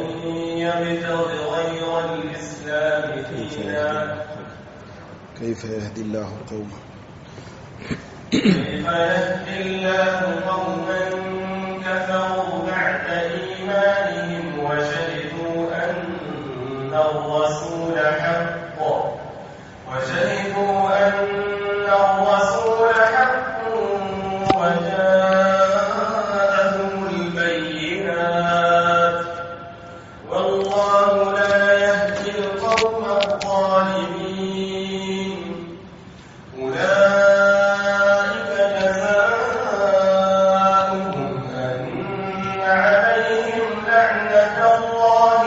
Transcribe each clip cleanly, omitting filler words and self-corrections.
يبتغ غير الإسلام دينا كيف يهدي الله قوما كفروا بعد إيمانهم وشهدوا أن الرسول حق وجاءهم البينات والله لا يهدي القوم الظالمين أولئك جزاؤهم أن عليهم لعنة الله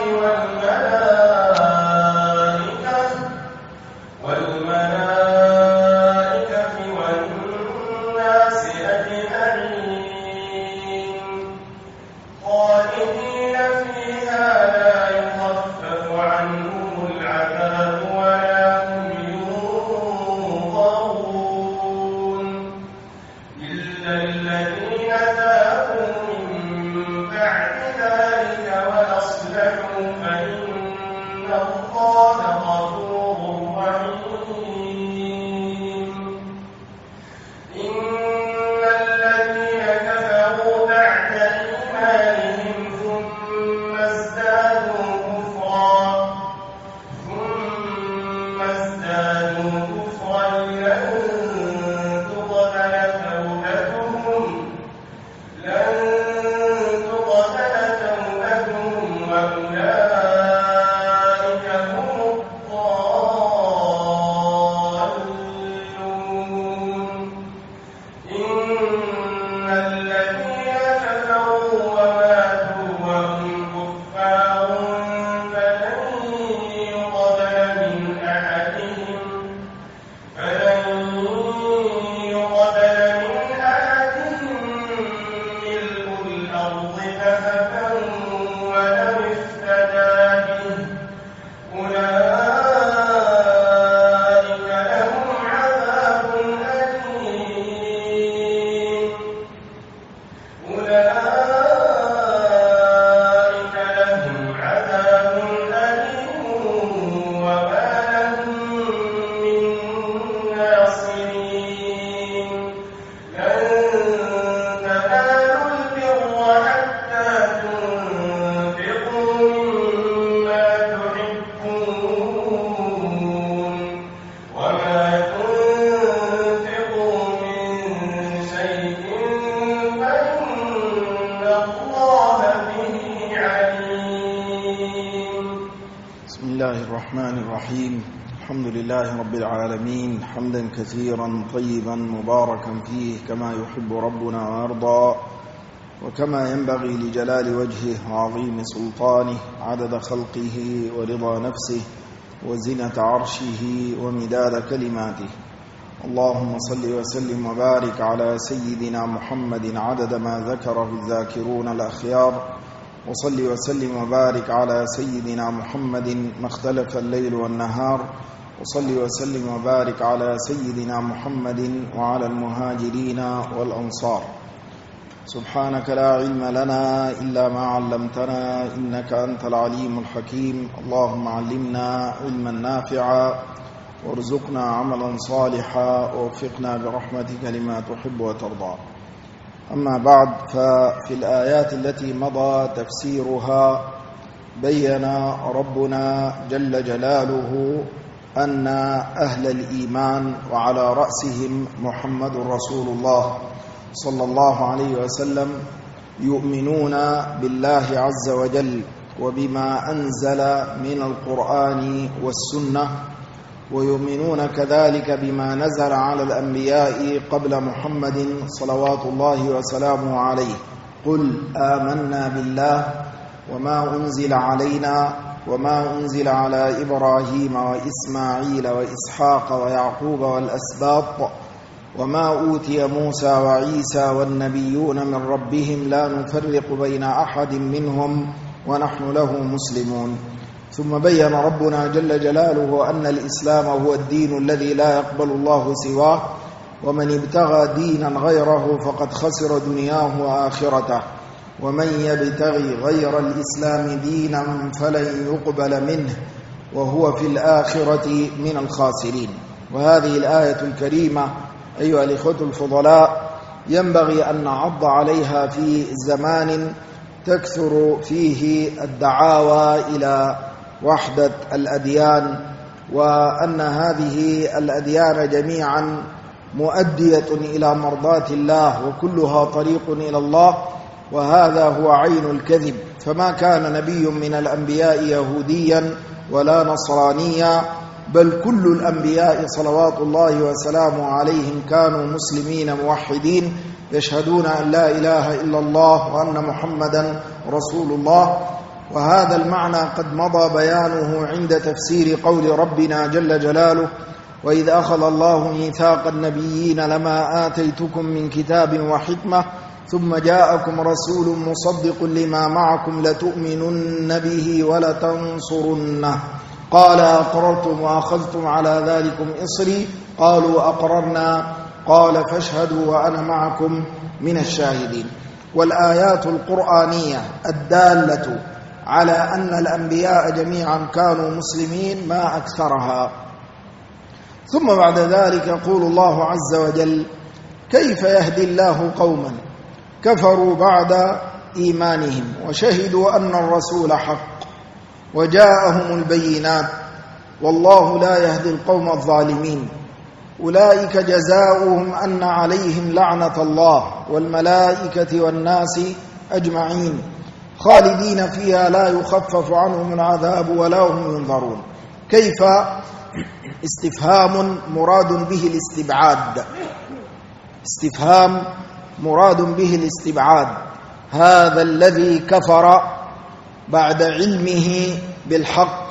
والملائكة والناس أجمعين خالدين فيها لا يخفف عنهم العذاب ولا هم ينظرون إلا الذين تابوا من بعد ذلك وأصلحوا فإن الله غفور رحيم إن الذين كفروا بعد إيمانهم ثم ازدادوا كفرا لن تقبل توبتهم وأولئك هم الضالون إن الذين كفروا وماتوا وهم كفار فلن يقبل من أحدهم ملء الأرض ذهبا ولو افتدى به أولئك لهم عذاب أليم وما لهم من ناصرين لن تنالوا البر حتى تنفقوا مما تحبون وما تنفقوا من شيء فإن الله به عليم. بسم الله الرحمن الرحيم. الحمد لله رب العالمين حمدا كثيرا طيبا مباركا فيه كما يحب ربنا ويرضى وكما ينبغي لجلال وجهه وعظيم سلطانه عدد خلقه ورضا نفسه وزنة عرشه ومداد كلماته. اللهم صل وسلم وبارك على سيدنا محمد عدد ما ذكره الذاكرون الأخيار وصل وسلم وبارك على سيدنا محمد ما اختلف الليل والنهار وصل وسلم وبارك على سيدنا محمد وعلى المهاجرين والأنصار. سبحانك لا علم لنا إلا ما علمتنا إنك أنت العليم الحكيم. اللهم علمنا علما نافعا وارزقنا عملا صالحا ووفقنا برحمتك لما تحب وترضى. أما بعد، ففي الآيات التي مضى تفسيرها بين ربنا جل جلاله أن أهل الإيمان وعلى رأسهم محمد رسول الله صلى الله عليه وسلم يؤمنون بالله عز وجل وبما أنزل من القرآن والسنة، ويؤمنون كذلك بما نزل على الأنبياء قبل محمد صلوات الله وسلامه عليه. قل آمنا بالله وما أنزل علينا وما أنزل على إبراهيم وإسماعيل وإسحاق ويعقوب والأسباط وما أوتي موسى وعيسى والنبيون من ربهم لا نفرق بين أحد منهم ونحن له مسلمون. ثم بين ربنا جل جلاله أن الإسلام هو الدين الذي لا يقبل الله سواه، ومن ابتغى دينا غيره فقد خسر دنياه وآخرته. ومن يبتغي غير الإسلام دينا فلن يقبل منه وهو في الآخرة من الخاسرين. وهذه الآية الكريمة أيها الإخوة الفضلاء ينبغي أن نعض عليها في زمان تكثر فيه الدعاوى إلى وحدة الأديان، وأن هذه الأديان جميعا مؤدية إلى مرضاة الله وكلها طريق إلى الله، وهذا هو عين الكذب. فما كان نبي من الأنبياء يهوديا ولا نصرانيا، بل كل الأنبياء صلوات الله وسلامه عليهم كانوا مسلمين موحدين يشهدون أن لا إله إلا الله وأن محمدا رسول الله. وهذا المعنى قد مضى بيانه عند تفسير قول ربنا جل جلاله: وإذ أخذ الله ميثاق النبيين لما آتيتكم من كتاب وحكمة ثم جاءكم رسول مصدق لما معكم لتؤمنن به ولتنصرنه قال أقررتم وأخذتم على ذلكم إصري قالوا أقررنا قال فاشهدوا وأنا معكم من الشاهدين. والآيات القرآنية الدالة على أن الأنبياء جميعا كانوا مسلمين ما أكثرها. ثم بعد ذلك يقول الله عز وجل: كيف يهدي الله قوما كفروا بعد إيمانهم وشهدوا أن الرسول حق وجاءهم البينات والله لا يهدي القوم الظالمين أولئك جزاؤهم أن عليهم لعنة الله والملائكة والناس أجمعين خالدين فيها لا يخفف عنهم العذاب ولا هم ينظرون. كيف استفهام مراد به الاستبعاد، استفهام مراد به الاستبعاد. هذا الذي كفر بعد علمه بالحق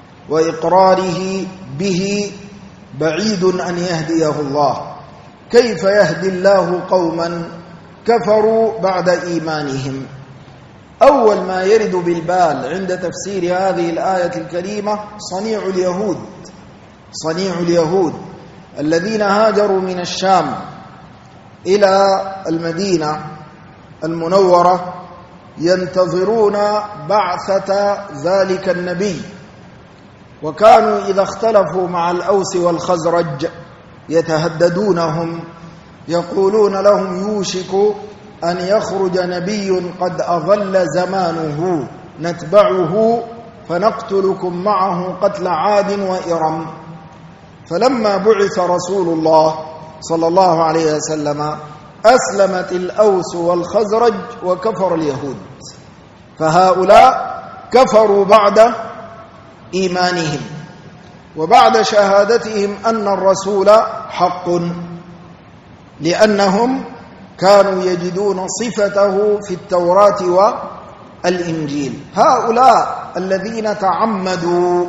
وإقراره به بعيد أن يهديه الله. كيف يهدي الله قوما كفروا بعد إيمانهم؟ أول ما يرد بالبال عند تفسير هذه الآية الكريمة صنيع اليهود، صنيع اليهود الذين هاجروا من الشام إلى المدينة المنورة ينتظرون بعثة ذلك النبي، وكانوا إذا اختلفوا مع الأوس والخزرج يتهددونهم يقولون لهم: يوشك أن يخرج نبي قد أظل زمانه نتبعه فنقتلكم معه قتل عاد وإرم. فلما بعث رسول الله صلى الله عليه وسلم أسلمت الأوس والخزرج وكفر اليهود، فهؤلاء كفروا بعد إيمانهم وبعد شهادتهم أن الرسول حق، لأنهم كانوا يجدون صفته في التوراة والإنجيل. هؤلاء الذين تعمدوا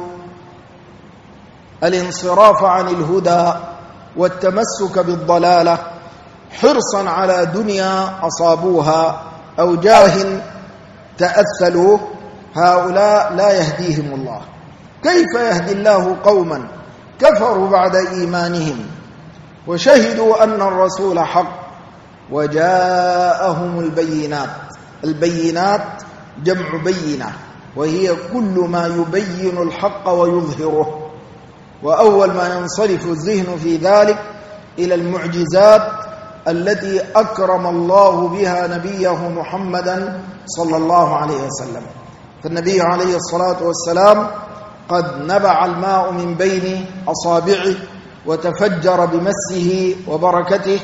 الانصراف عن الهدى والتمسك بالضلالة حرصا على دنيا أصابوها أو جاه تأثلوا، هؤلاء لا يهديهم الله. كيف يهدي الله قوما كفروا بعد إيمانهم وشهدوا أن الرسول حق وجاءهم البينات؟ البينات جمع بينة، وهي كل ما يبين الحق ويظهره. وأول ما ينصرف الذهن في ذلك إلى المعجزات التي أكرم الله بها نبيه محمدا صلى الله عليه وسلم. فالنبي عليه الصلاة والسلام قد نبع الماء من بين أصابعه وتفجر بمسه وبركته،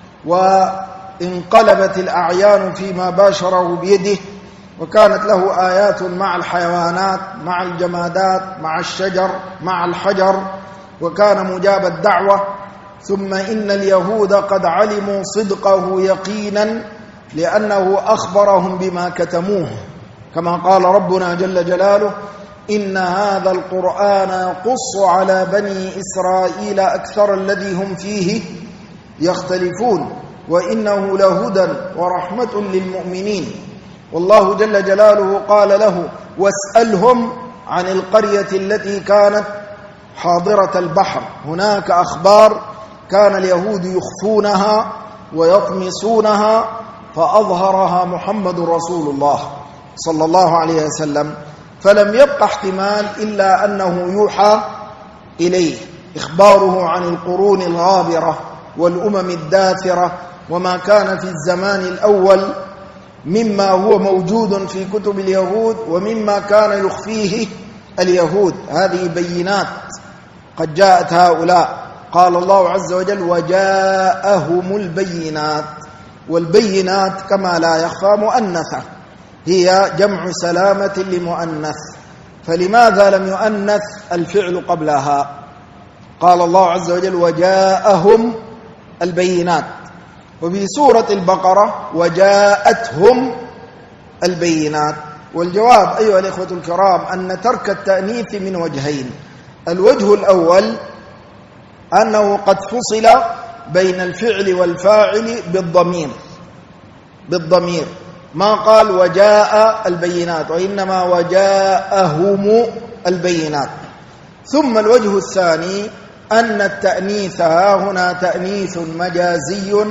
وانقلبت الأعيان فيما باشره بيده، وكانت له آيات مع الحيوانات مع الجمادات مع الشجر مع الحجر، وكان مجاب الدعوة. ثم إن اليهود قد علموا صدقه يقينا لأنه أخبرهم بما كتموه، كما قال ربنا جل جلاله: إن هذا القرآن يقص على بني إسرائيل أكثر الذي هم فيه يختلفون وإنه لهدى ورحمة للمؤمنين. والله جل جلاله قال له: واسألهم عن القرية التي كانت حاضرة البحر. هناك أخبار كان اليهود يخفونها ويطمسونها فأظهرها محمد رسول الله صلى الله عليه وسلم، فلم يبق احتمال إلا أنه يوحى إليه، إخباره عن القرون الغابرة والأمم الداثرة وما كان في الزمان الأول مما هو موجود في كتب اليهود ومما كان يخفيه اليهود. هذه بينات قد جاءت هؤلاء. قال الله عز وجل: وجاءهم البينات. والبينات كما لا يخفى مؤنثة، هي جمع سلامة لمؤنث، فلماذا لم يؤنث الفعل قبلها؟ قال الله عز وجل: وجاءهم البينات. وفي سورة البقرة: وجاءتهم البينات. والجواب أيها الإخوة الكرام أن ترك التأنيث من وجهين. الوجه الأول أنه قد فصل بين الفعل والفاعل بالضمير، ما قال وجاء البينات، وإنما وجاءهم البينات. ثم الوجه الثاني أن التأنيث هنا تأنيث مجازي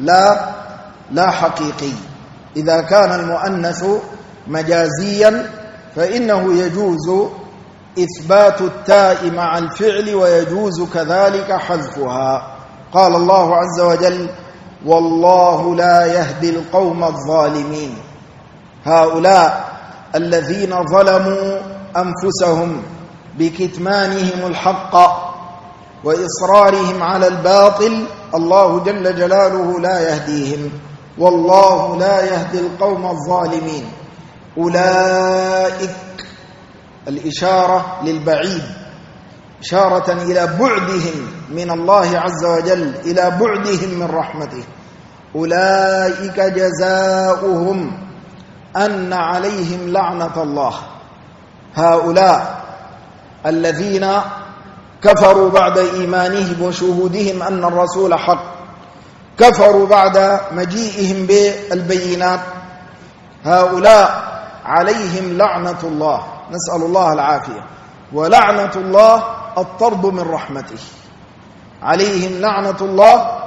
لا حقيقي. إذا كان المؤنث مجازيا فإنه يجوز إثبات التاء مع الفعل ويجوز كذلك حذفها. قال الله عز وجل: والله لا يهدي القوم الظالمين. هؤلاء الذين ظلموا أنفسهم بكتمانهم الحق وإصرارهم على الباطل، الله جل جلاله لا يهديهم. والله لا يهدي القوم الظالمين. أولئك، الإشارة للبعيد، إشارة إلى بعدهم من الله عز وجل، إلى بعدهم من رحمته. أولئك جزاؤهم أن عليهم لعنة الله. هؤلاء الذين كفروا بعد إيمانهم وشهودهم أن الرسول حق، كفروا بعد مجيئهم بالبينات، هؤلاء عليهم لعنة الله، نسأل الله العافية. ولعنة الله الطرد من رحمته. عليهم لعنة الله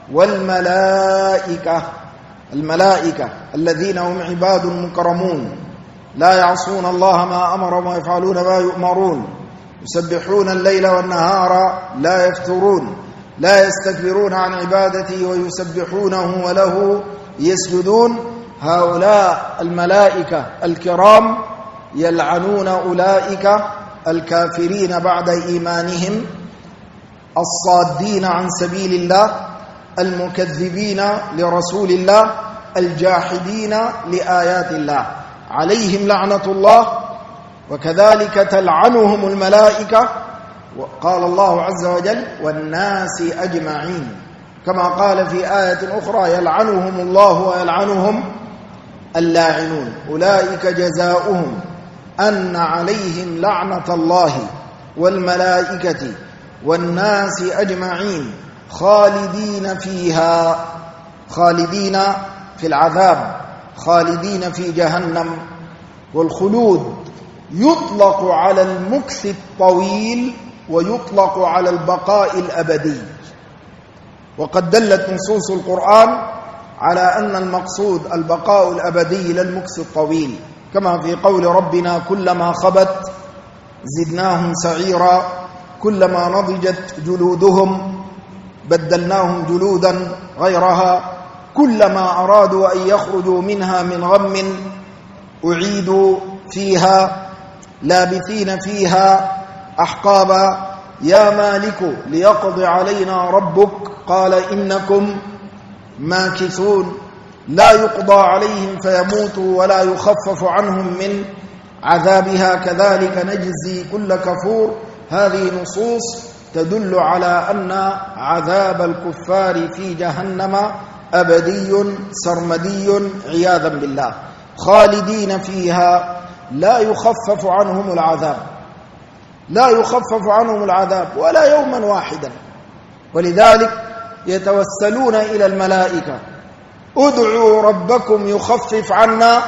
والملائكة، الملائكة الذين هم عباد مكرمون لا يعصون الله ما أمرهم ويفعلون ما يؤمرون، يسبحون الليل والنهار لا يفترون، لا يستكبرون عن عبادته ويسبحونه وله يسجدون. هؤلاء الملائكة الكرام يلعنون أولئك الكافرين بعد إيمانهم، الصادين عن سبيل الله، المكذبين لرسول الله، الجاحدين لآيات الله، عليهم لعنة الله. وكذلك تلعنهم الملائكة. وقال الله عز وجل: والناس أجمعين، كما قال في آية أخرى: يلعنهم الله ويلعنهم اللاعنون. أولئك جزاؤهم أن عليهم لعنة الله والملائكة والناس أجمعين خالدين فيها، خالدين في العذاب، خالدين في جهنم. والخلود يطلق على المكث الطويل ويطلق على البقاء الأبدي. وقد دلت نصوص القرآن على أن المقصود البقاء الأبدي لا المكث الطويل، كما في قول ربنا: كلما خبت زدناهم سعيرا، كلما نضجت جلودهم بدلناهم جلودا غيرها، كلما أرادوا أن يخرجوا منها من غم أعيدوا فيها لابثين فيها أحقابا، يا مالك ليقضي علينا ربك قال إنكم ماكثون، لا يقضى عليهم فيموتوا ولا يخفف عنهم من عذابها كذلك نجزي كل كفور. هذه نصوص تدل على أن عذاب الكفار في جهنم أبدي سرمدي عياذا بالله، خالدين فيها لا يخفف عنهم العذاب، لا يخفف عنهم العذاب ولا يوما واحدا. ولذلك يتوسلون إلى الملائكة: ادعوا ربكم يخفف عنا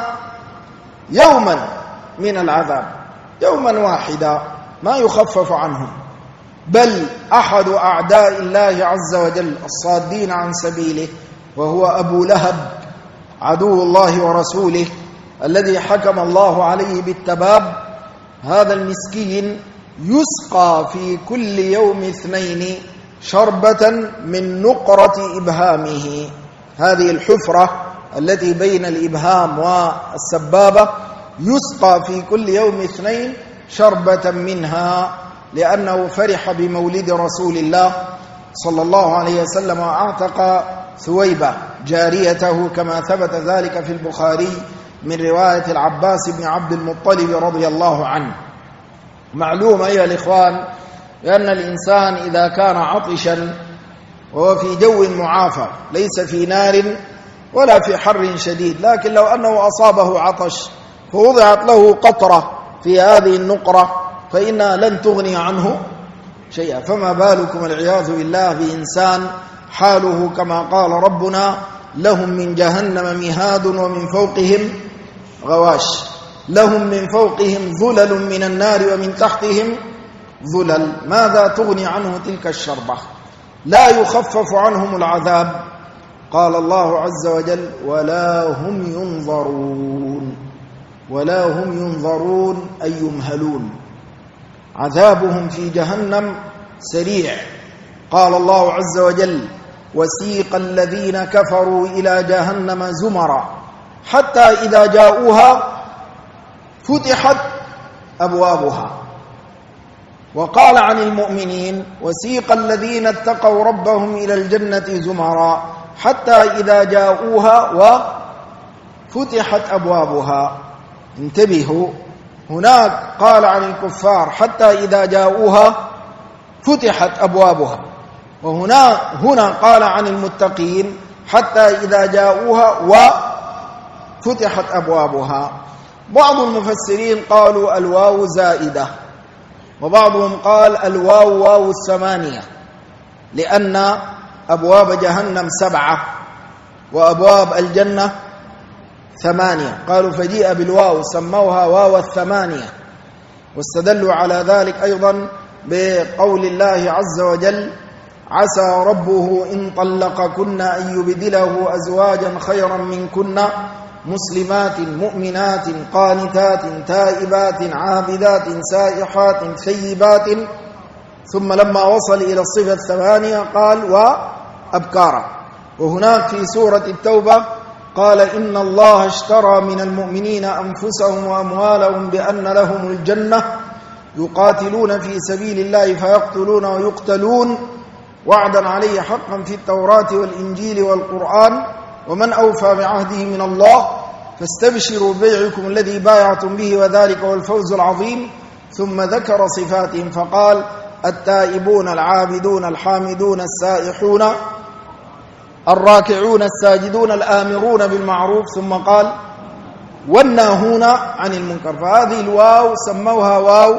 يوما من العذاب، يوما واحدا ما يخفف عنهم. بل أحد أعداء الله عز وجل الصادين عن سبيله وهو أبو لهب عدو الله ورسوله الذي حكم الله عليه بالتباب، هذا المسكين يسقى في كل يوم 2 شربة من نقرة إبهامه، هذه الحفرة التي بين الإبهام والسبابة، يسقى في كل يوم 2 شربة منها، لأنه فرح بمولد رسول الله صلى الله عليه وسلم وأعتق ثويبة جاريته، كما ثبت ذلك في البخاري من رواية العباس بن عبد المطلب رضي الله عنه. معلوم أيها الإخوان بأن الإنسان إذا كان عطشا وهو في جو معافى ليس في نار ولا في حر شديد، لكن لو أنه أصابه عطش فوضعت له قطرة في هذه النقرة فإنها لن تغني عنه شيئا، فما بالكم والعياذ بالله بإنسان حاله كما قال ربنا: لهم من جهنم مهاد ومن فوقهم غواش، لهم من فوقهم ظلل من النار ومن تحتهم ظلل. ماذا تغني عنه تلك الشربة؟ لا يخفف عنهم العذاب. قال الله عز وجل: ولا هم ينظرون، ولا هم ينظرون أي يمهلون، عذابهم في جهنم سريع. قال الله عز وجل: وسيق الذين كفروا إلى جهنم زمرا حتى إذا جاءوها فتحت أبوابها. وقال عن المؤمنين: وسيق الذين اتقوا ربهم إلى الجنة زمرا حتى إذا جاءوها وفتحت أبوابها. انتبهوا، هناك قال عن الكفار حتى إذا جاءوها فتحت أبوابها، هنا قال عن المتقين حتى إذا جاءوها وفتحت أبوابها. بعض المفسرين قالوا الواو زائدة، وبعضهم قال الواو واو 8، لأن أبواب جهنم 7 وأبواب الجنة 8، قالوا فجيء بالواو سموها واو 8. واستدلوا على ذلك أيضا بقول الله عز وجل: عسى ربه إن طلقكن أن يبدله أزواجا خيرا منكن مسلمات مؤمنات قانتات تائبات عابدات سائحات ثيبات، ثم لما وصل إلى الصفة 8 قال: وأبكارا. وهناك في سورة التوبة قال: إن الله اشترى من المؤمنين أنفسهم وأموالهم بأن لهم الجنة يقاتلون في سبيل الله فيقتلون ويقتلون وعدا عليه حقا في التوراة والإنجيل والقرآن ومن أوفى بعهده من الله فاستبشروا ببيعكم الذي بايعتم به وذلك هو الفوز العظيم. ثم ذكر صفاتهم فقال: التائبون العابدون الحامدون السائحون الراكعون الساجدون الآمرون بالمعروف، ثم قال: والناهون عن المنكر. فهذه الواو سموها واو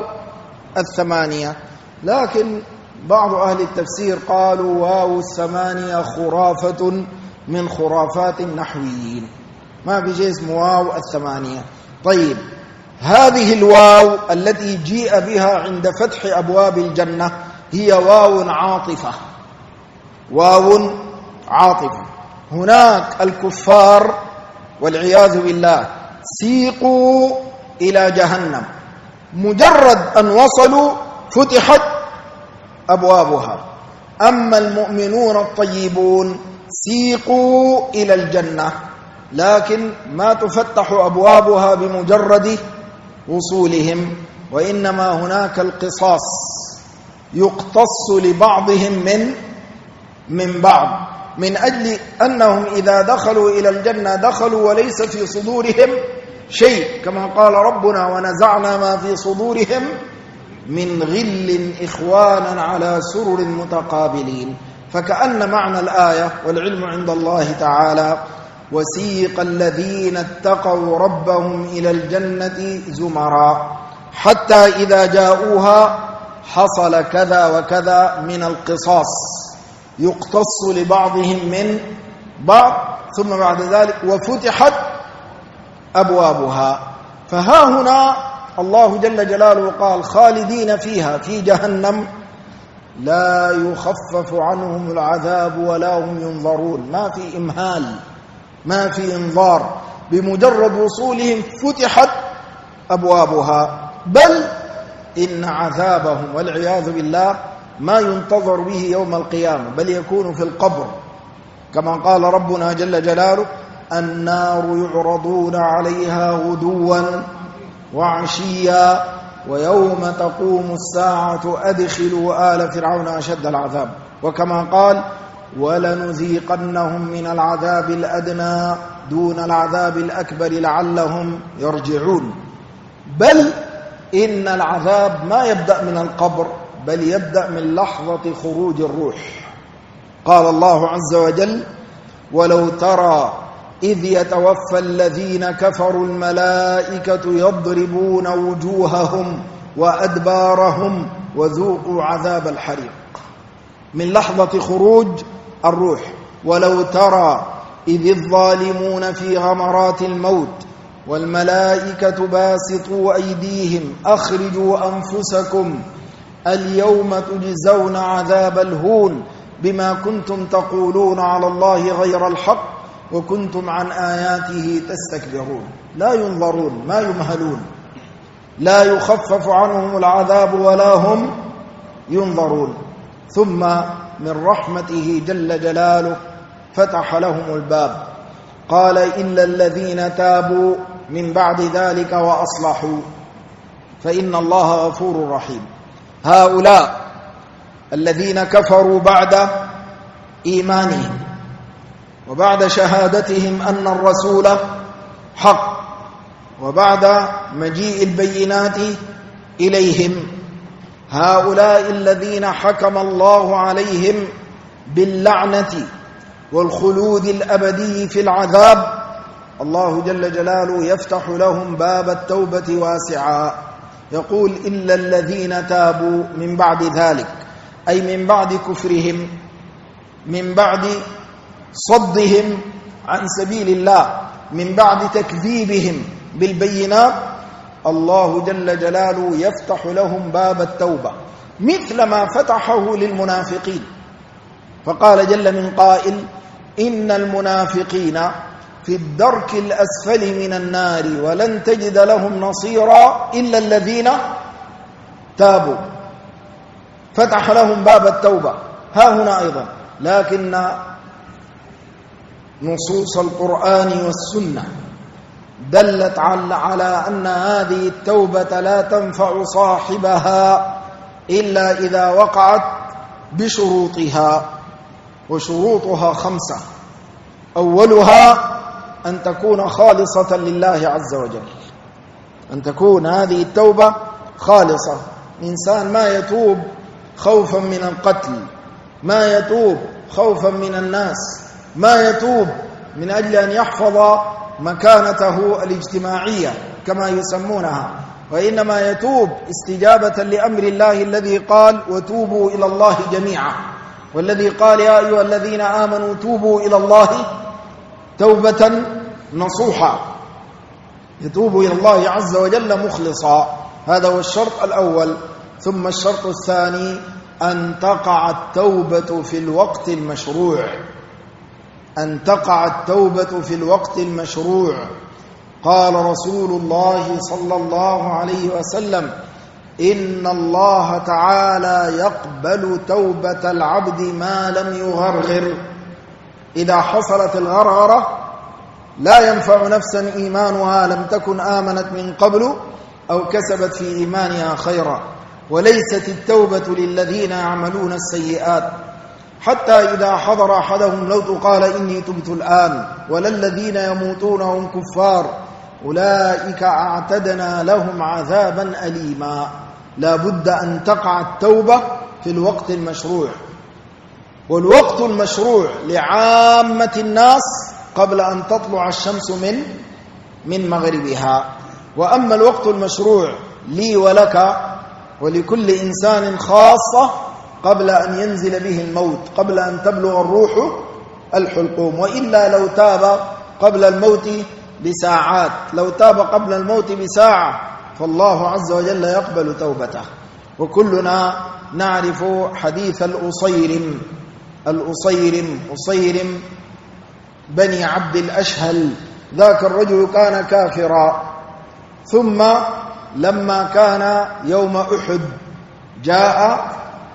8، لكن بعض أهل التفسير قالوا واو 8 خرافة من خرافات النحويين، ما في شيء اسمه واو 8. طيب، هذه الواو التي جيء بها عند فتح أبواب الجنة هي واو عاطفة، واو عاطفة. هناك الكفار والعياذ بالله سيقوا إلى جهنم، مجرد أن وصلوا فتحت أبوابها. أما المؤمنون الطيبون سيقوا إلى الجنة، لكن ما تفتح أبوابها بمجرد وصولهم، وإنما هناك القصاص، يقتص لبعضهم من بعض، من أجل أنهم إذا دخلوا إلى الجنة دخلوا وليس في صدورهم شيء، كما قال ربنا: ونزعنا ما في صدورهم من غل إخوانا على سرر متقابلين. فكأن معنى الآية والعلم عند الله تعالى: وسيق الذين اتقوا ربهم إلى الجنة زمرا حتى إذا جاءوها حصل كذا وكذا من القصاص، يقتص لبعضهم من بعض، ثم بعد ذلك وفتحت أبوابها. فها هنا الله جل جلاله قال: خالدين فيها في جهنم لا يخفف عنهم العذاب ولا هم ينظرون، ما في إمهال ما في إنظار، بمجرد وصولهم فتحت أبوابها، بل إن عذابهم والعياذ بالله ما ينتظر به يوم القيامة، بل يكون في القبر، كما قال ربنا جل جلاله: النار يعرضون عليها غدوا وعشيا ويوم تقوم الساعة أدخلوا آل فرعون أشد العذاب. وكما قال: ولنذيقنهم من العذاب الأدنى دون العذاب الأكبر لعلهم يرجعون. بل إن العذاب ما يبدأ من القبر، بل يبدأ من لحظة خروج الروح. قال الله عز وجل: ولو ترى إذ يتوفى الذين كفروا الملائكة يضربون وجوههم وأدبارهم وذوقوا عذاب الحريق. من لحظة خروج الروح. ولو ترى إذ الظالمون في غمرات الموت والملائكة باسطوا أيديهم أخرجوا أنفسكم اليوم تجزون عذاب الهون بما كنتم تقولون على الله غير الحق وكنتم عن آياته تستكبرون. لا ينظرون، ما يمهلون، لا يخفف عنهم العذاب ولا هم ينظرون. ثم من رحمته جل جلاله فتح لهم الباب، قال: إلا الذين تابوا من بعد ذلك وأصلحوا فإن الله غفور رحيم. هؤلاء الذين كفروا بعد إيمانهم وبعد شهادتهم أن الرسول حق وبعد مجيء البينات إليهم، هؤلاء الذين حكم الله عليهم باللعنة والخلود الأبدي في العذاب، الله جل جلاله يفتح لهم باب التوبة واسعا، يقول: إلا الذين تابوا من بعد ذلك، أي من بعد كفرهم، من بعد صدهم عن سبيل الله، من بعد تكذيبهم بالبينات، الله جل جلاله يفتح لهم باب التوبة مثل ما فتحه للمنافقين. فقال جل من قائل: إن المنافقين في الدرك الأسفل من النار ولن تجد لهم نصيرا إلا الذين تابوا. فتح لهم باب التوبة. ها هنا أيضا، لكن نصوص القرآن والسنة دلت على أن هذه التوبة لا تنفع صاحبها إلا إذا وقعت بشروطها، وشروطها 5: أولها أن تكون خالصة لله عز وجل، أن تكون هذه التوبة خالصة. إنسان ما يتوب خوفا من القتل، ما يتوب خوفا من الناس، ما يتوب من أجل أن يحفظ مكانته الاجتماعية كما يسمونها، وإنما يتوب استجابة لأمر الله الذي قال: وتوبوا إلى الله جميعا، والذي قال: يا أيها الذين آمنوا توبوا إلى الله توبة نصوحا. يتوب إلى الله عز وجل مخلصا، هذا هو الشرط الأول. ثم الشرط الثاني أن تقع التوبة في الوقت المشروع، أن تقع التوبة في الوقت المشروع. قال رسول الله صلى الله عليه وسلم: إن الله تعالى يقبل توبة العبد ما لم يغرغر. إذا حصلت الغرغرة لا ينفع نفسا إيمانها لم تكن آمنت من قبل أو كسبت في إيمانها خيرا. وليست التوبة للذين يعملون السيئات حتى إذا حضر أحدهم الموت قال: إني تبت الآن، ولا الذين يموتون هم كفار أولئك أعتدنا لهم عذابا أليما. لا بد أن تقع التوبة في الوقت المشروع، والوقت المشروع لعامة الناس قبل أن تطلع الشمس من مغربها. وأما الوقت المشروع لي ولك ولكل إنسان خاصة قبل أن ينزل به الموت، قبل أن تبلغ الروح الحلقوم. وإلا لو تاب قبل الموت بساعات، لو تاب قبل الموت بساعة، فالله عز وجل يقبل توبته. وكلنا نعرف حديث الأصيرم بني عبد الأشهل. ذاك الرجل كان كافرا، ثم لما كان يوم أحد جاء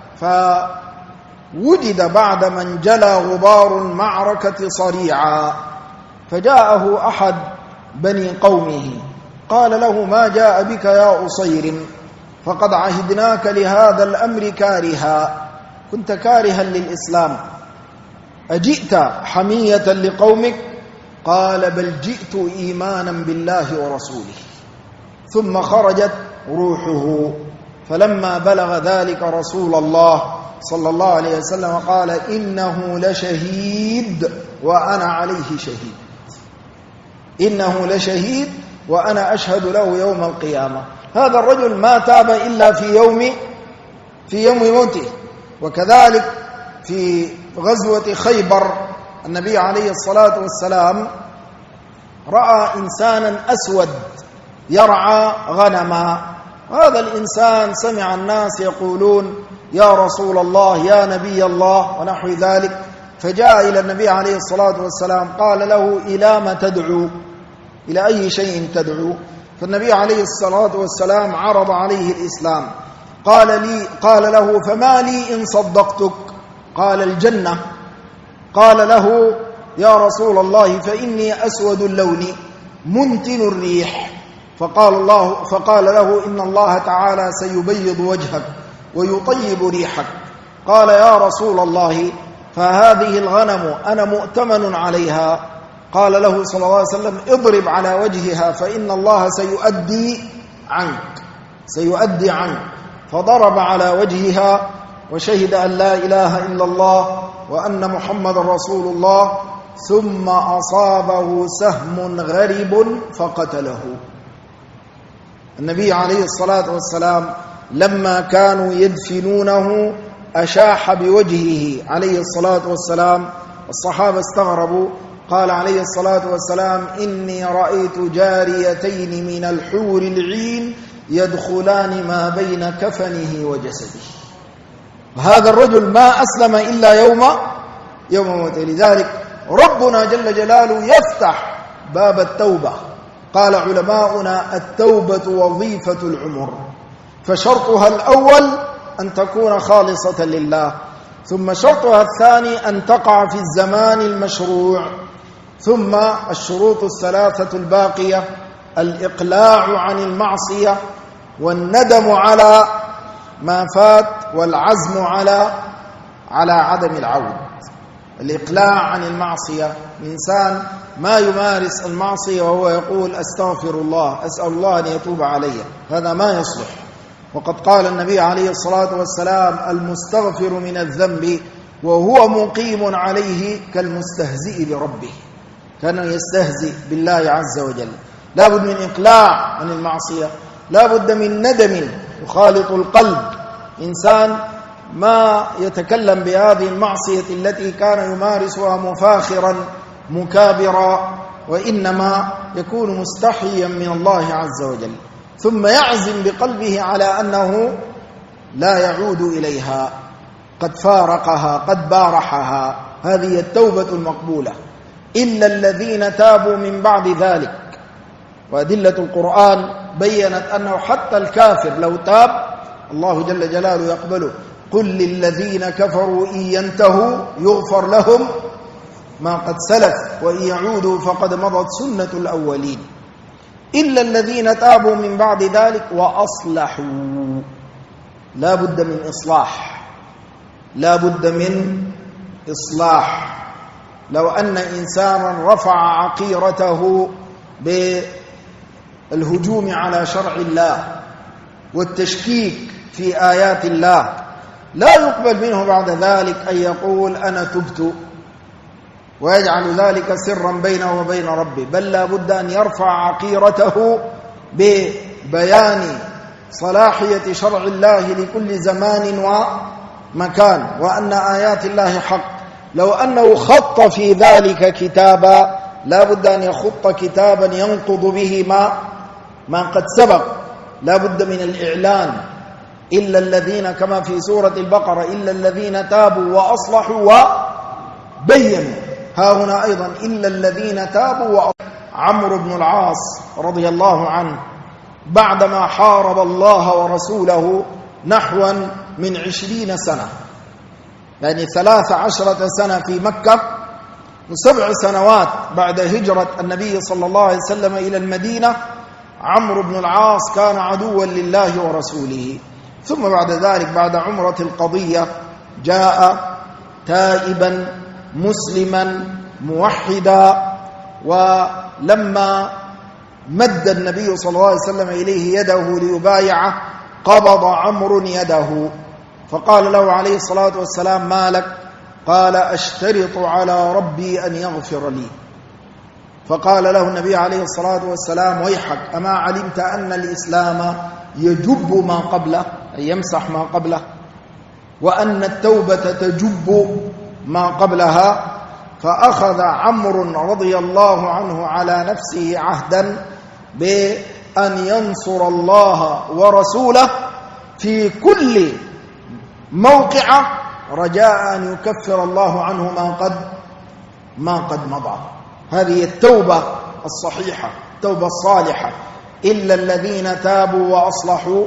فوجد بعد من جلى غبار المعركة صريعا، فجاءه أحد بني قومه قال له: ما جاء بك يا أصير؟ فقد عهدناك لهذا الأمر كارها، كنت كارها للإسلام، أجئت حمية لقومك؟ قال: بل جئت إيمانا بالله ورسوله. ثم خرجت روحه، فلما بلغ ذلك رسول الله صلى الله عليه وسلم قال: إنه لشهيد وأنا عليه شهيد، إنه لشهيد وأنا أشهد له يوم القيامة. هذا الرجل ما تاب إلا في يوم موته. وكذلك في غزوة خيبر النبي عليه الصلاة والسلام رأى إنسانا أسود يرعى غنما. هذا الإنسان سمع الناس يقولون: يا رسول الله، يا نبي الله، ونحو ذلك، فجاء إلى النبي عليه الصلاة والسلام قال له: إلى ما تدعو؟ إلى أي شيء تدعو؟ فالنبي عليه الصلاة والسلام عرض عليه الإسلام. قال له: فما لي إن صدقتك؟ قال: الجنة. قال له: يا رسول الله، فإني أسود اللون منتن الريح. فقال له: إن الله تعالى سيبيض وجهك ويطيب ريحك. قال: يا رسول الله، فهذه الغنم أنا مؤتمن عليها. قال له صلى الله عليه وسلم: اضرب على وجهها فإن الله سيؤدي عنك. فضرب على وجهها وشهد أن لا إله إلا الله وأن محمد رسول الله، ثم أصابه سهم غريب فقتله. النبي عليه الصلاة والسلام لما كانوا يدفنونه أشاح بوجهه عليه الصلاة والسلام. الصحابة استغربوا. قال عليه الصلاة والسلام: إني رأيت جاريتين من الحور العين يدخلان ما بين كفنه وجسده. وهذا الرجل ما أسلم إلا يوم موته. لذلك ربنا جل جلاله يفتح باب التوبة. قال علماؤنا: التوبة وظيفة العمر، فشرطها الأول أن تكون خالصة لله، ثم شرطها الثاني أن تقع في الزمان المشروع، ثم الشروط الثلاثة الباقية: الإقلاع عن المعصية، والندم على ما فات، والعزم على عدم العود. الإقلاع عن المعصية، الإنسان ما يمارس المعصية وهو يقول: أستغفر الله، أسأل الله أن يتوب علي، هذا ما يصلح. وقد قال النبي عليه الصلاة والسلام: المستغفر من الذنب وهو مقيم عليه كالمستهزئ بربه. كان يستهزئ بالله عز وجل. لا بد من إقلاع عن المعصية، لا بد من ندم يخالط القلب. إنسان ما يتكلم بهذه المعصية التي كان يمارسها مفاخرا مكابرا، وإنما يكون مستحيا من الله عز وجل، ثم يعزم بقلبه على أنه لا يعود إليها، قد فارقها، قد بارحها. هذه التوبة المقبولة. إلا الذين تابوا من بعد ذلك. وأدلة القرآن بيّنت أنه حتى الكافر لو تاب الله جل جلاله يقبله. قل للذين كفروا إن ينتهوا يغفر لهم ما قد سلف وإن يعودوا فقد مضت سنة الأولين. إلا الذين تابوا من بعد ذلك وأصلحوا. لا بد من إصلاح، لا بد من إصلاح. لو أن إنسانا رفع عقيرته بالهجوم على شرع الله والتشكيك في آيات الله، لا يقبل منه بعد ذلك أن يقول: أنا تبت، ويجعل ذلك سرا بينه وبين ربه، بل لا بد أن يرفع عقيرته ببيان صلاحية شرع الله لكل زمان ومكان، وأن آيات الله حق. لو أنه خط في ذلك كتابا لا بد أن يخط كتابا ينقض به ما قد سبق. لا بد من الإعلان. إلا الذين، كما في سورة البقرة: إلا الذين تابوا وأصلحوا وبينوا. ها هنا أيضا إلا الذين تابوا. عمرو بن العاص رضي الله عنه بعدما حارب الله ورسوله نحوا من 20 سنة، يعني 13 سنة في مكة و7 سنوات بعد هجرة النبي صلى الله عليه وسلم إلى المدينة، عمرو بن العاص كان عدوا لله ورسوله. ثم بعد ذلك بعد عمرة القضية جاء تائبا مسلما موحدا، ولما مد النبي صلى الله عليه وسلم إليه يده ليبايعه قبض عمرو يده، فقال له عليه الصلاة والسلام: ما لك؟ قال: أشترط على ربي أن يغفر لي. فقال له النبي عليه الصلاة والسلام: ويحك، أما علمت أن الإسلام يجب ما قبله، أي يمسح ما قبله، وأن التوبة تجب ما قبلها؟ فأخذ عمرو رضي الله عنه على نفسه عهدا بأن ينصر الله ورسوله في كل موقعة رجاء أن يكفر الله عنه ما قد مضى. هذه التوبة الصحيحة، التوبة الصالحة. إلا الذين تابوا وأصلحوا،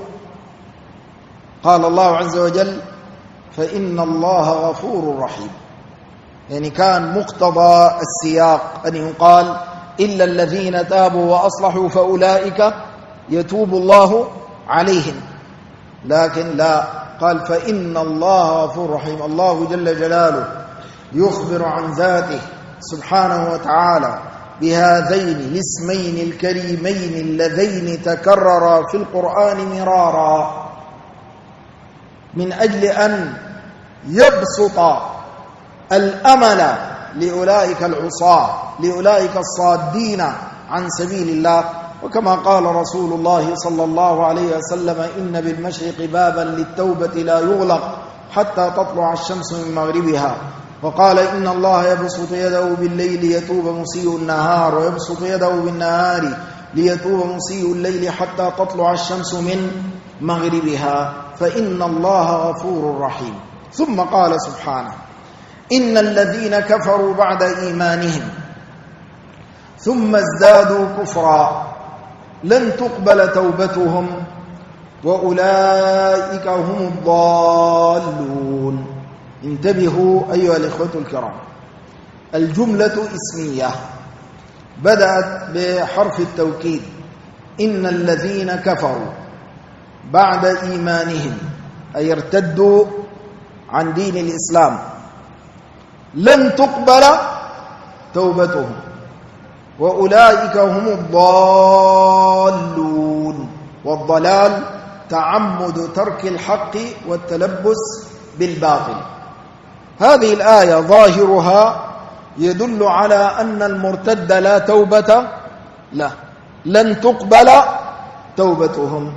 قال الله عز وجل: فإن الله غفور رحيم. يعني كان مقتضى السياق أن يقال إلا الذين تابوا وأصلحوا فأولئك يتوب الله عليهم، لكن لا، قال: فإن الله غفور رحيم. الله جل جلاله يخبر عن ذاته سبحانه وتعالى بهذين الاسمين الكريمين اللذين تكررا في القرآن مرارا من أجل أن يبسط الأمل لأولئك العصاة، لأولئك الصادين عن سبيل الله. وكما قال رسول الله صلى الله عليه وسلم: إن بالمشرق بابا للتوبة لا يغلق حتى تطلع الشمس من مغربها. وقال: إن الله يبسط يده بالليل ليتوب مسيء النهار، ويبسط يده بالنهار ليتوب مسيء الليل حتى تطلع الشمس من مغربها، فإن الله غفور رحيم. ثم قال سبحانه: إن الذين كفروا بعد إيمانهم ثم ازدادوا كفرا لن تقبل توبتهم وأولئك هم الضالون. انتبهوا أيها الإخوة الكرام، الجملة اسمية بدأت بحرف التوكيد. إن الذين كفروا بعد إيمانهم، أي ارتدوا عن دين الإسلام، لن تقبل توبتهم وأولئك هم الضالون. والضلال تعمد ترك الحق والتلبس بالباطل. هذه الآية ظاهرها يدل على أن المرتد لا توبة له، لن تقبل توبتهم.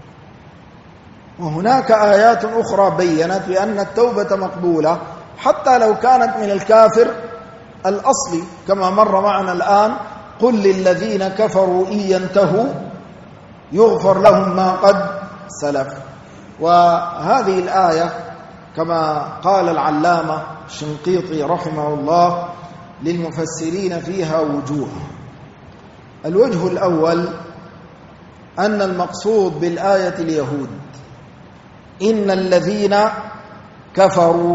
وهناك آيات أخرى بيّنت بأن التوبة مقبولة حتى لو كانت من الكافر الأصلي، كما مر معنا الآن: قل للذين كفروا إن ينتهوا يغفر لهم ما قد سلف. وهذه الآية كما قال العلامة الشنقيطي رحمه الله للمفسرين فيها وجوه. الوجه الأول أن المقصود بالآية اليهود. إن الذين كفروا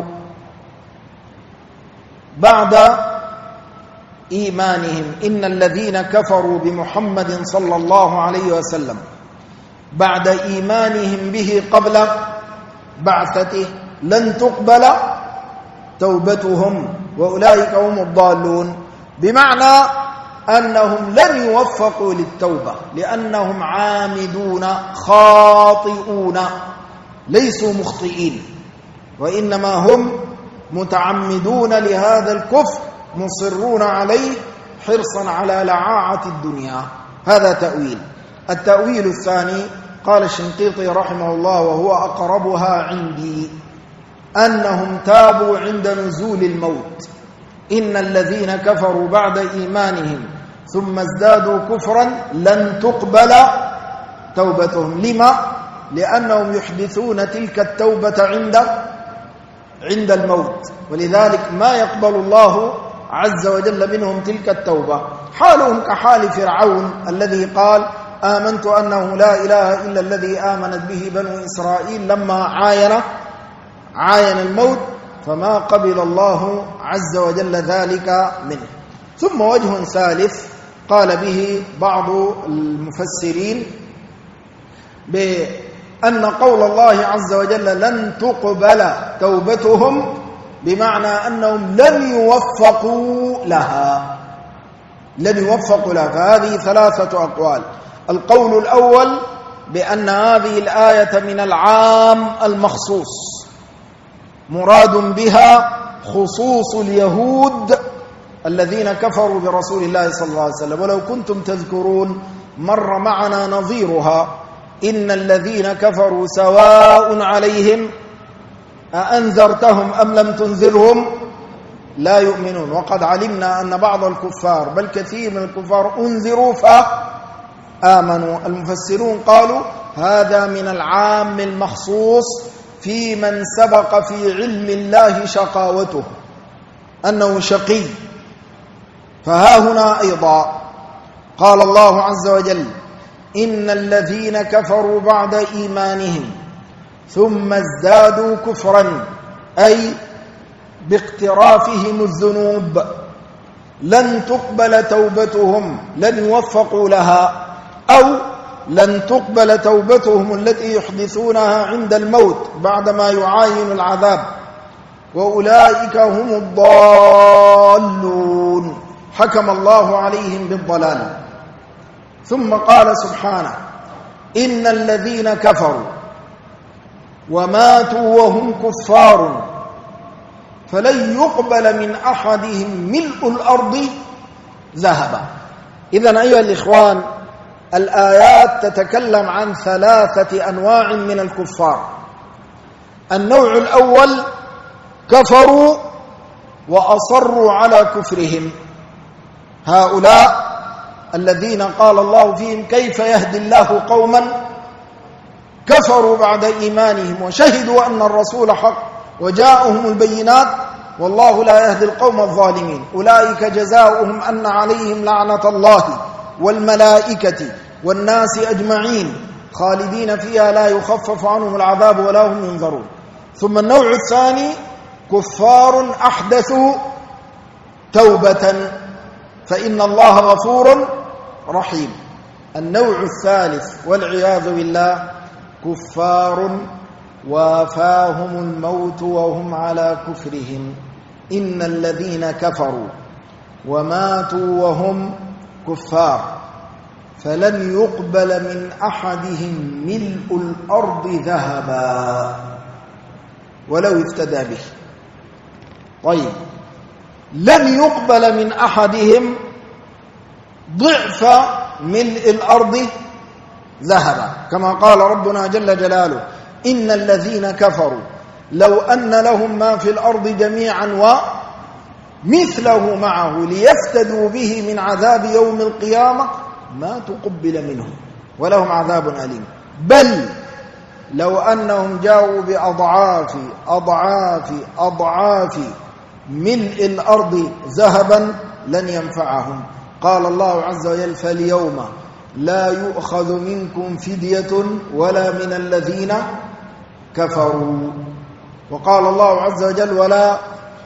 بعد إيمانهم، إن الذين كفروا بمحمد صلى الله عليه وسلم بعد إيمانهم به قبل بعثته لن تقبل توبتهم وأولئك هم الضالون، بمعنى أنهم لن يوفقوا للتوبة لأنهم عامدون خاطئون، ليسوا مخطئين، وإنما هم متعمدون لهذا الكفر مصرون عليه حرصا على لعاعة الدنيا. هذا تأويل. التأويل الثاني قال الشنقيطي رحمه الله وهو أقربها عندي: أنهم تابوا عند نزول الموت. إن الذين كفروا بعد إيمانهم ثم ازدادوا كفرا لن تقبل توبتهم. لما؟ لأنهم يحدثون تلك التوبة عند الموت، ولذلك ما يقبل الله عز وجل منهم تلك التوبة. حالهم كحال فرعون الذي قال آمنت أنه لا إله إلا الذي آمنت به بنو إسرائيل لما عاين الموت، فما قبل الله عز وجل ذلك منه. ثم وجه ثالث قال به بعض المفسرين بأن قول الله عز وجل لن تقبل توبتهم بمعنى أنهم لن يوفقوا لها، فهذه ثلاثة أقوال. القول الأول بأن هذه الآية من العام المخصوص، مراد بها خصوص اليهود الذين كفروا برسول الله صلى الله عليه وسلم. ولو كنتم تذكرون مر معنا نظيرها: إن الذين كفروا سواء عليهم أأنذرتهم أم لم تنذرهم لا يؤمنون. وقد علمنا أن بعض الكفار بل كثير من الكفار أنذروا فآمنوا. المفسرون قالوا هذا من العام المخصوص في من سبق في علم الله شقاوته، أنه شقي. فها هنا أيضا قال الله عز وجل إن الذين كفروا بعد إيمانهم ثم ازدادوا كفرا، أي باقترافهم الذنوب، لن تقبل توبتهم، لن يوفقوا لها، أو لن تقبل توبتهم التي يحدثونها عند الموت بعدما يعاين العذاب، وأولئك هم الضالون، حكم الله عليهم بالضلال. ثم قال سبحانه إن الذين كفروا وماتوا وهم كفار فلن يقبل من أحدهم ملء الأرض ذهبا. إذن أيها الإخوان، الآيات تتكلم عن ثلاثة أنواع من الكفار. النوع الأول كفروا وأصروا على كفرهم، هؤلاء الذين قال الله فيهم كيف يهدي الله قوما كفروا بعد إيمانهم وشهدوا أن الرسول حق وجاءهم البينات والله لا يهدي القوم الظالمين. أولئك جزاؤهم أن عليهم لعنة الله والملائكة والناس أجمعين خالدين فيها لا يخفف عنهم العذاب ولا هم ينظرون. ثم النوع الثاني كفار أحدثوا توبة فإن الله غفور رحيم. النوع الثالث والعياذ بالله كفار وافاهم الموت وهم على كفرهم. إن الذين كفروا وماتوا وهم كفار فلن يقبل من أحدهم ملء الأرض ذهبا ولو افتدى به. طيب، لن يقبل من أحدهم ضعف ملء الأرض ذهبا، كما قال ربنا جل جلاله إن الذين كفروا لو أن لهم ما في الأرض جميعا ومثله معه ليفتدوا به من عذاب يوم القيامة ما تقبل منهم ولهم عذاب أليم. بل لو أنهم جاءوا بأضعاف أضعاف أضعاف ملء الأرض ذهبا لن ينفعهم. قال الله عز وجل فاليوم لا يؤخذ منكم فدية ولا من الذين كفروا. وقال الله عز وجل ولا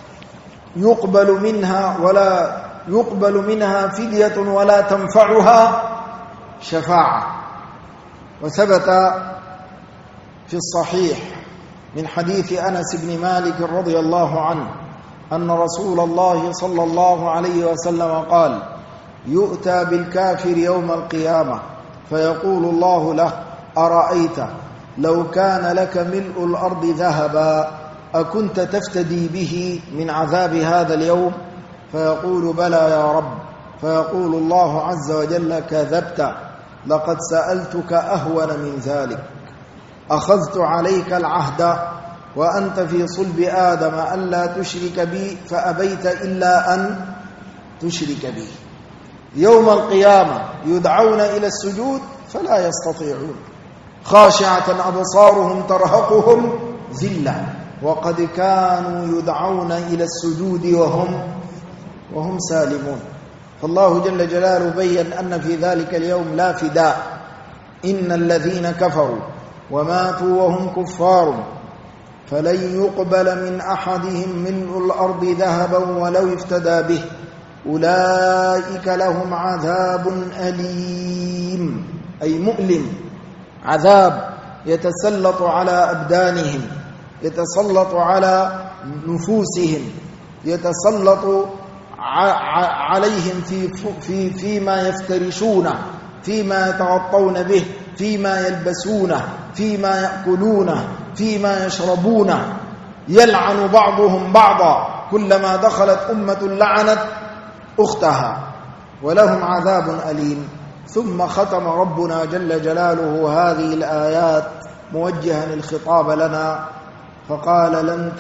يقبل منها فدية ولا تنفعها شفاعة. وثبت في الصحيح من حديث أنس بن مالك رضي الله عنه أن رسول الله صلى الله عليه وسلم قال يؤتى بالكافر يوم القيامة فيقول الله له أرأيت لو كان لك ملء الأرض ذهبا أكنت تفتدي به من عذاب هذا اليوم؟ فيقول بلى يا رب. فيقول الله عز وجل كذبت، لقد سألتك أهون من ذلك، أخذت عليك العهد وأنت في صلب آدم ألا تشرك بي فأبيت إلا أن تشرك بي. يوم القيامة يدعون إلى السجود فلا يستطيعون، خاشعة أبصارهم ترهقهم ذلة، وقد كانوا يدعون إلى السجود وهم سالمون. فالله جل جلاله بين أن في ذلك اليوم لا فداء، إن الذين كفروا وماتوا وهم كفار فلن يقبل من أحدهم ملء الأرض ذهبا ولو افتدى به أولئك لهم عذاب أليم، أي مؤلم، عذاب يتسلط على أبدانهم، يتسلط على نفوسهم، يتسلط عليهم فيما يفترشونه، فيما يتغطون به، فيما يلبسونه، فيما يأكلونه، فيما يشربونه. يلعن بعضهم بعضا، كلما دخلت أمة لعنت أختها، ولهم عذاب أليم. ثم ختم ربنا جل جلاله هذه الآيات موجها الخطاب لنا فقال لن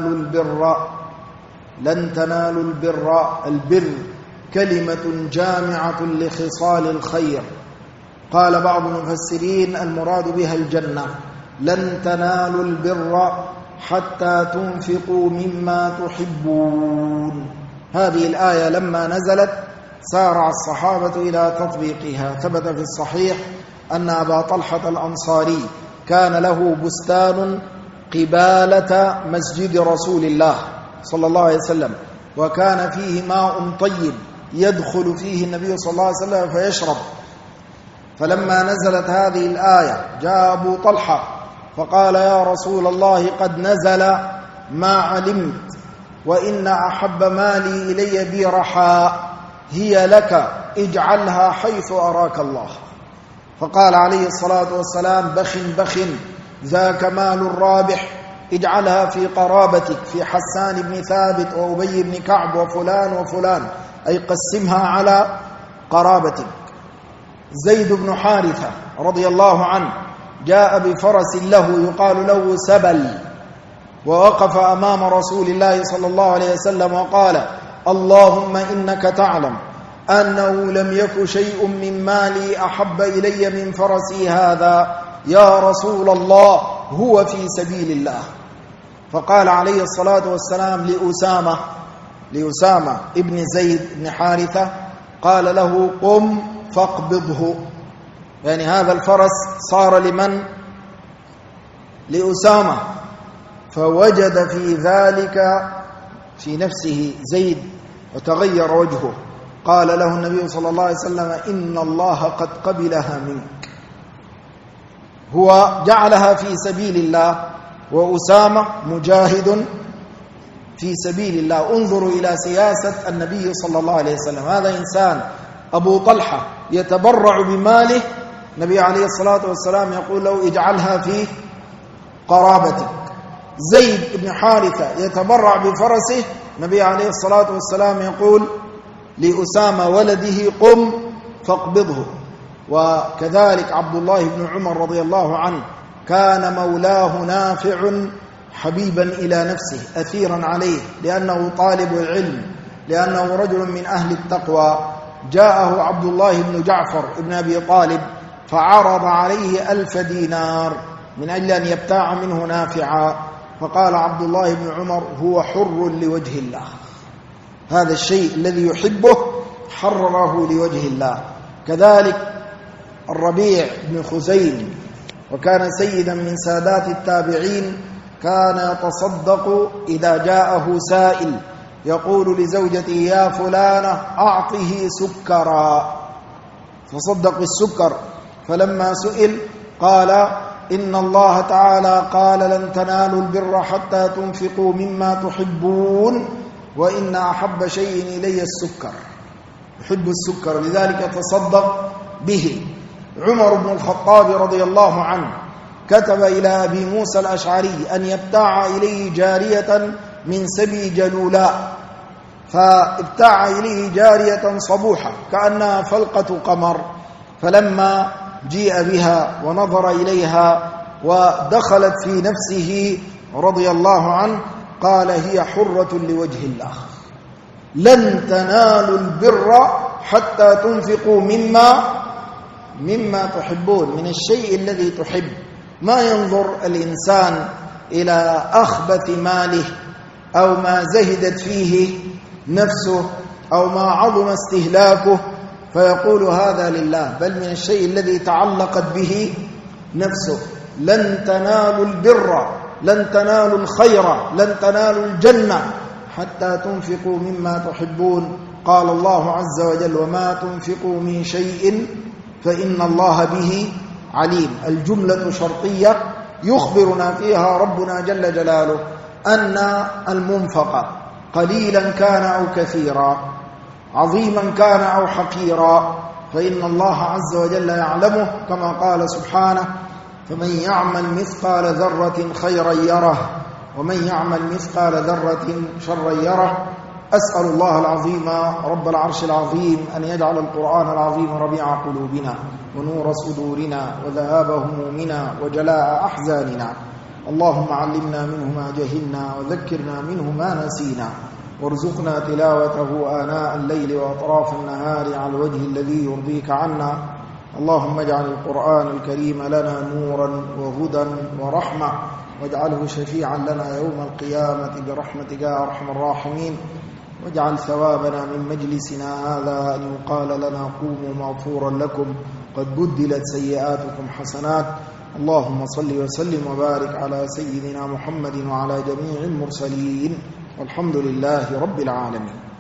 تنالوا البر. البر كلمة جامعة لخصال الخير. قال بعض المفسرين المراد بها الجنة. لن تنالوا البر حتى تنفقوا مما تحبون. هذه الآية لما نزلت سارع الصحابة إلى تطبيقها. ثبت في الصحيح أن أبا طلحة الأنصاري كان له بستان قبالة مسجد رسول الله صلى الله عليه وسلم، وكان فيه ماء طيب يدخل فيه النبي صلى الله عليه وسلم فيشرب. فلما نزلت هذه الآية جاء أبو طلحة فقال يا رسول الله قد نزل ما علمت، وإن أحب مالي إلي برحاء، هي لك اجعلها حيث أراك الله. فقال عليه الصلاة والسلام بخ بخ، ذاك مال رابح، اجعلها في قرابتك، في حسان بن ثابت وأبي بن كعب وفلان وفلان، أي قسمها على قرابتك. زيد بن حارثة رضي الله عنه جاء بفرس له يقال له سبل، ووقف أمام رسول الله صلى الله عليه وسلم وقال اللهم إنك تعلم أنه لم يك شيء من مالي أحب إلي من فرسي هذا، يا رسول الله هو في سبيل الله. فقال عليه الصلاة والسلام لأسامة ابن زيد بن حارثة، قال له قم فاقبضه، يعني هذا الفرس صار لمن؟ لأسامة. فوجد في ذلك في نفسه زيد وتغير وجهه. قال له النبي صلى الله عليه وسلم إن الله قد قبلها منك. هو جعلها في سبيل الله، وأسامة مجاهد في سبيل الله. انظروا إلى سياسة النبي صلى الله عليه وسلم. هذا إنسان أبو طلحة يتبرع بماله، النبي عليه الصلاة والسلام يقول له اجعلها في قرابتك. زيد بن حارثة يتبرع بفرسه، النبي عليه الصلاة والسلام يقول لأسامة ولده قم فاقبضه. وكذلك عبد الله بن عمر رضي الله عنه كان مولاه نافع حبيبا إلى نفسه أثيرا عليه، لأنه طالب العلم، لأنه رجل من أهل التقوى. جاءه عبد الله بن جعفر بن أبي طالب فعرض عليه 1000 دينار من أجل أن يبتاع منه نافعا، فقال عبد الله بن عمر هو حر لوجه الله، هذا الشيء الذي يحبه حرره لوجه الله. كذلك الربيع بن خزيم، وكان سيدا من سادات التابعين، كان يتصدق إذا جاءه سائل يقول لزوجته يا فلانة أعطه سكرا، فصدق السكر. فلما سئل قال إن الله تعالى قال لن تنالوا البر حتى تنفقوا مما تحبون، وإن أحب شيء إلي السكر، يحب السكر، لذلك تصدق به. عمر بن الخطاب رضي الله عنه كتب إلى أبي موسى الأشعري أن يبتاع إليه جارية من سبي جلولاء، فابتاع إليه جارية صبوحة كأنها فلقة قمر، فلما جيء بها ونظر إليها ودخلت في نفسه رضي الله عنه قال هي حرة لوجه الله. لن تنالوا البر حتى تنفقوا مما تحبون، من الشيء الذي تحب. ما ينظر الإنسان إلى أخبث ماله أو ما زهدت فيه نفسه أو ما عظم استهلاكه فيقول هذا لله، بل من الشيء الذي تعلقت به نفسه. لن تنالوا البر، لن تنالوا الخير، لن تنالوا الجنة حتى تنفقوا مما تحبون. قال الله عز وجل: وما تنفقوا من شيء فإن الله به عليم. الجملة شرطية يخبرنا فيها ربنا جل جلاله أن المنفق قليلا كان أو كثيرا، عظيما كان أو حقيرا، فإن الله عز وجل يعلمه، كما قال سبحانه: فمن يعمل مثقال ذرة خيرا يره ومن يعمل مثقال ذرة شرا يره. أسأل الله العظيم رب العرش العظيم أن يجعل القرآن العظيم ربيع قلوبنا ونور صدورنا وذهاب همومنا وجلاء أحزاننا. اللهم علمنا منه ما جهلنا وذكرنا منه ما نسينا، وارزقنا تلاوته آناء الليل وأطراف النهار على الوجه الذي يرضيك عنا. اللهم اجعل القرآن الكريم لنا نورا وهدى ورحمة، واجعله شفيعا لنا يوم القيامة برحمتك يا أرحم الراحمين. واجعل ثوابنا من مجلسنا هذا أن يقال لنا قوموا مغفورا لكم قد بدلت سيئاتكم حسنات. اللهم صل وسلم وبارك على سيدنا محمد وعلى جميع المرسلين، والحمد لله رب العالمين.